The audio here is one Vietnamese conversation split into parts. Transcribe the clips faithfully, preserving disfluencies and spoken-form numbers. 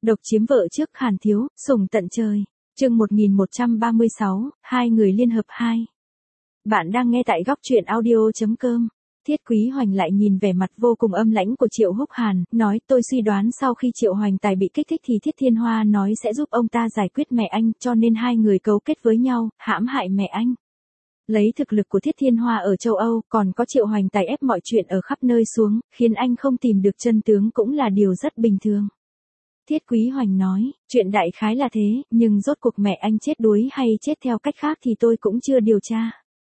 Độc chiếm vợ trước Hàn thiếu, sủng tận trời. Chương một nghìn một trăm ba mươi sáu, hai người liên hợp hai. Bạn đang nghe tại góc truyện audio chấm com. Thiết Quý Hoành lại nhìn vẻ mặt vô cùng âm lãnh của Triệu Húc Hàn, nói tôi suy đoán sau khi Triệu Hoành Tài bị kích thích thì Thiết Thiên Hoa nói sẽ giúp ông ta giải quyết mẹ anh, cho nên hai người cấu kết với nhau, hãm hại mẹ anh. Lấy thực lực của Thiết Thiên Hoa ở châu Âu, còn có Triệu Hoành Tài ép mọi chuyện ở khắp nơi xuống, khiến anh không tìm được chân tướng cũng là điều rất bình thường. Thiết Quý Hoành nói, chuyện đại khái là thế, nhưng rốt cuộc mẹ anh chết đuối hay chết theo cách khác thì tôi cũng chưa điều tra.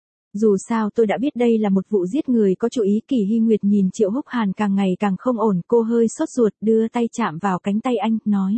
Dù sao tôi đã biết đây là một vụ giết người có chủ ý. Kỷ Hy Nguyệt nhìn Triệu Húc Hàn càng ngày càng không ổn, cô hơi sốt ruột đưa tay chạm vào cánh tay anh, nói.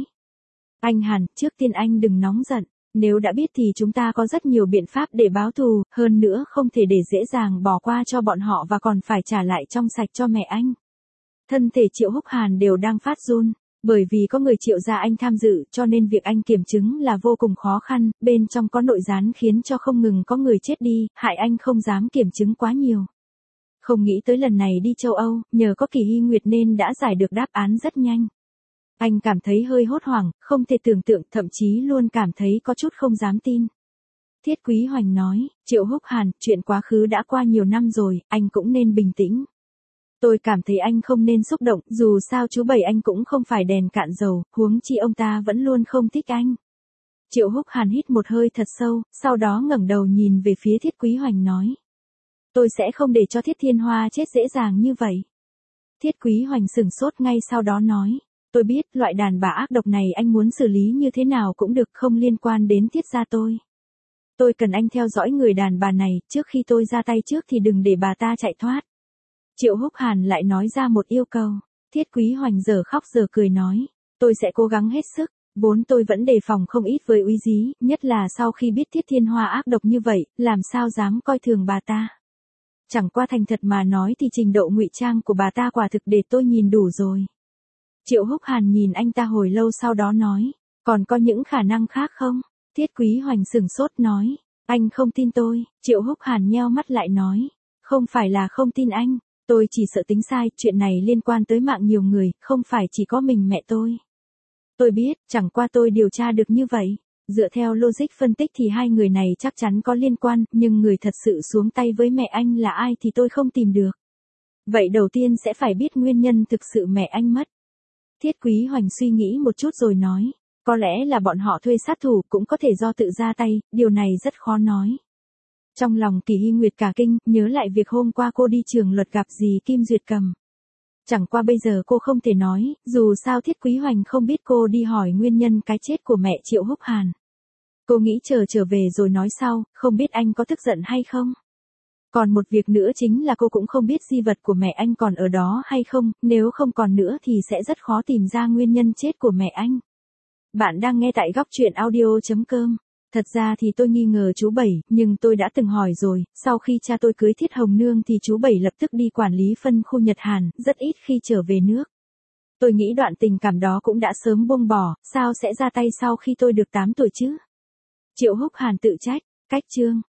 Anh Hàn, trước tiên anh đừng nóng giận, nếu đã biết thì chúng ta có rất nhiều biện pháp để báo thù, hơn nữa không thể để dễ dàng bỏ qua cho bọn họ và còn phải trả lại trong sạch cho mẹ anh. Thân thể Triệu Húc Hàn đều đang phát run. Bởi vì có người Triệu gia anh tham dự cho nên việc anh kiểm chứng là vô cùng khó khăn, bên trong có nội gián khiến cho không ngừng có người chết đi, hại anh không dám kiểm chứng quá nhiều. Không nghĩ tới lần này đi châu Âu, nhờ có Kỷ Hy Nguyệt nên đã giải được đáp án rất nhanh. Anh cảm thấy hơi hốt hoảng, không thể tưởng tượng, thậm chí luôn cảm thấy có chút không dám tin. Thiết Quý Hoành nói, Triệu Húc Hàn, chuyện quá khứ đã qua nhiều năm rồi, anh cũng nên bình tĩnh. Tôi cảm thấy anh không nên xúc động, dù sao chú Bảy anh cũng không phải đèn cạn dầu, huống chi ông ta vẫn luôn không thích anh. Triệu Húc Hàn hít một hơi thật sâu, sau đó ngẩng đầu nhìn về phía Thiết Quý Hoành nói. Tôi sẽ không để cho Thiết Thiên Hoa chết dễ dàng như vậy. Thiết Quý Hoành sửng sốt ngay sau đó nói. Tôi biết, loại đàn bà ác độc này anh muốn xử lý như thế nào cũng được, không liên quan đến Thiết gia tôi. Tôi cần anh theo dõi người đàn bà này, trước khi tôi ra tay trước thì đừng để bà ta chạy thoát. Triệu Húc Hàn lại nói ra một yêu cầu. Thiết Quý Hoành giờ khóc giờ cười nói. Tôi sẽ cố gắng hết sức. Vốn tôi vẫn đề phòng không ít với Úy Dí, nhất là sau khi biết Thiết Thiên Hoa ác độc như vậy, làm sao dám coi thường bà ta. Chẳng qua thành thật mà nói thì trình độ ngụy trang của bà ta quả thực để tôi nhìn đủ rồi. Triệu Húc Hàn nhìn anh ta hồi lâu sau đó nói. Còn có những khả năng khác không? Thiết Quý Hoành sửng sốt nói. Anh không tin tôi. Triệu Húc Hàn nheo mắt lại nói. Không phải là không tin anh. Tôi chỉ sợ tính sai, chuyện này liên quan tới mạng nhiều người, không phải chỉ có mình mẹ tôi. Tôi biết, chẳng qua tôi điều tra được như vậy. Dựa theo logic phân tích thì hai người này chắc chắn có liên quan, nhưng người thật sự xuống tay với mẹ anh là ai thì tôi không tìm được. Vậy đầu tiên sẽ phải biết nguyên nhân thực sự mẹ anh mất. Thiết Quý Hoành suy nghĩ một chút rồi nói. Có lẽ là bọn họ thuê sát thủ, cũng có thể do tự ra tay, điều này rất khó nói. Trong lòng Kỷ Hy Nguyệt cả kinh, nhớ lại việc hôm qua cô đi trường luật gặp dì Kim Duyệt Cầm. Chẳng qua bây giờ cô không thể nói, dù sao Thiết Quý Hoành không biết cô đi hỏi nguyên nhân cái chết của mẹ Triệu Húc Hàn. Cô nghĩ chờ trở về rồi nói sau, không biết anh có tức giận hay không. Còn một việc nữa chính là cô cũng không biết di vật của mẹ anh còn ở đó hay không, nếu không còn nữa thì sẽ rất khó tìm ra nguyên nhân chết của mẹ anh. Bạn đang nghe tại góc truyện audio chấm com. Thật ra thì tôi nghi ngờ chú Bảy, nhưng tôi đã từng hỏi rồi, sau khi cha tôi cưới Thiết Hồng Nương thì chú Bảy lập tức đi quản lý phân khu Nhật Hàn, rất ít khi trở về nước. Tôi nghĩ đoạn tình cảm đó cũng đã sớm buông bỏ, sao sẽ ra tay sau khi tôi được tám tuổi chứ? Triệu Húc Hàn tự trách, cách chương.